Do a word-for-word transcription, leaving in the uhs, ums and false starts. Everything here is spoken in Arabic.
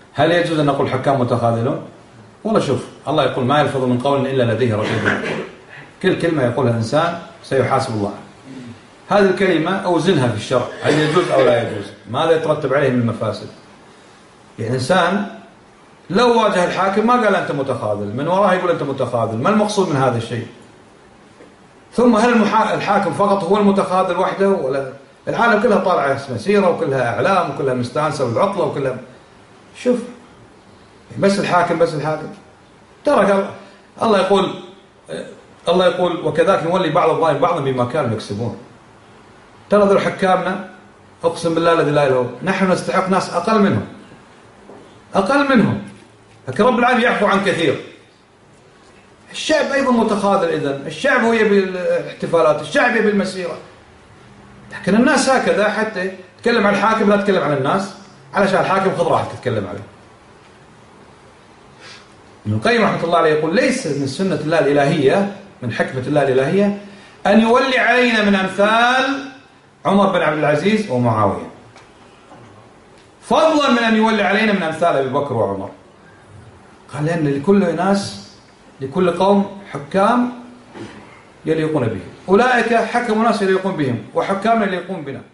هل يجوز أن نقول حكام متخاذلون؟ والله شوف، الله يقول ما يلفظ من قول إلا لديه رقيب، كل كلمة يقولها الإنسان سيحاسب الله. هذه الكلمة أوزنها في الشرع، هل يجوز أو لا يجوز؟ ماذا يترتب عليه من المفاسد؟ يعني إنسان لو واجه الحاكم ما قال أنت متخاذل، من وراه يقول أنت متخاذل، ما المقصود من هذا الشيء؟ ثم هل الحاكم فقط هو المتخاذل وحده، ولا العالم كلها طالعة مسيرة وكلها أعلام وكلها مستانسة بالعطلة وكلها؟ شوف، بس الحاكم بس الحاكم ترى الله يقول الله يقول وكذلك نولي بعض الظالم بعضا بما كانوا يكسبون. ترى ذو حكامنا أقسم بالله الذي لا إله إلا هو نحن نستحق ناس أقل منهم أقل منهم، لكن رب العالمين يعفو عن كثير. الشعب أيضا متخاذل، إذن الشعب هو يبي الاحتفالات، الشعب يبي المسيرة، لكن الناس هكذا. حتى تتكلم عن الحاكم لا تتكلم عن الناس، علشان الحاكم خذ راحتك تتكلم عليه. ابن القيم رحمة الله عليه يقول ليس من سنة الله الإلهية، من حكمة الله الإلهية أن يولي علينا من أمثال عمر بن عبد العزيز ومعاوية، فضلا من أن يولي علينا من أمثال أبي بكر وعمر. قال لأن لكل ناس لكل قوم حكام يليقون بهم، أولئك حكموا ناس يليقون بهم، وحكام يليقون بنا.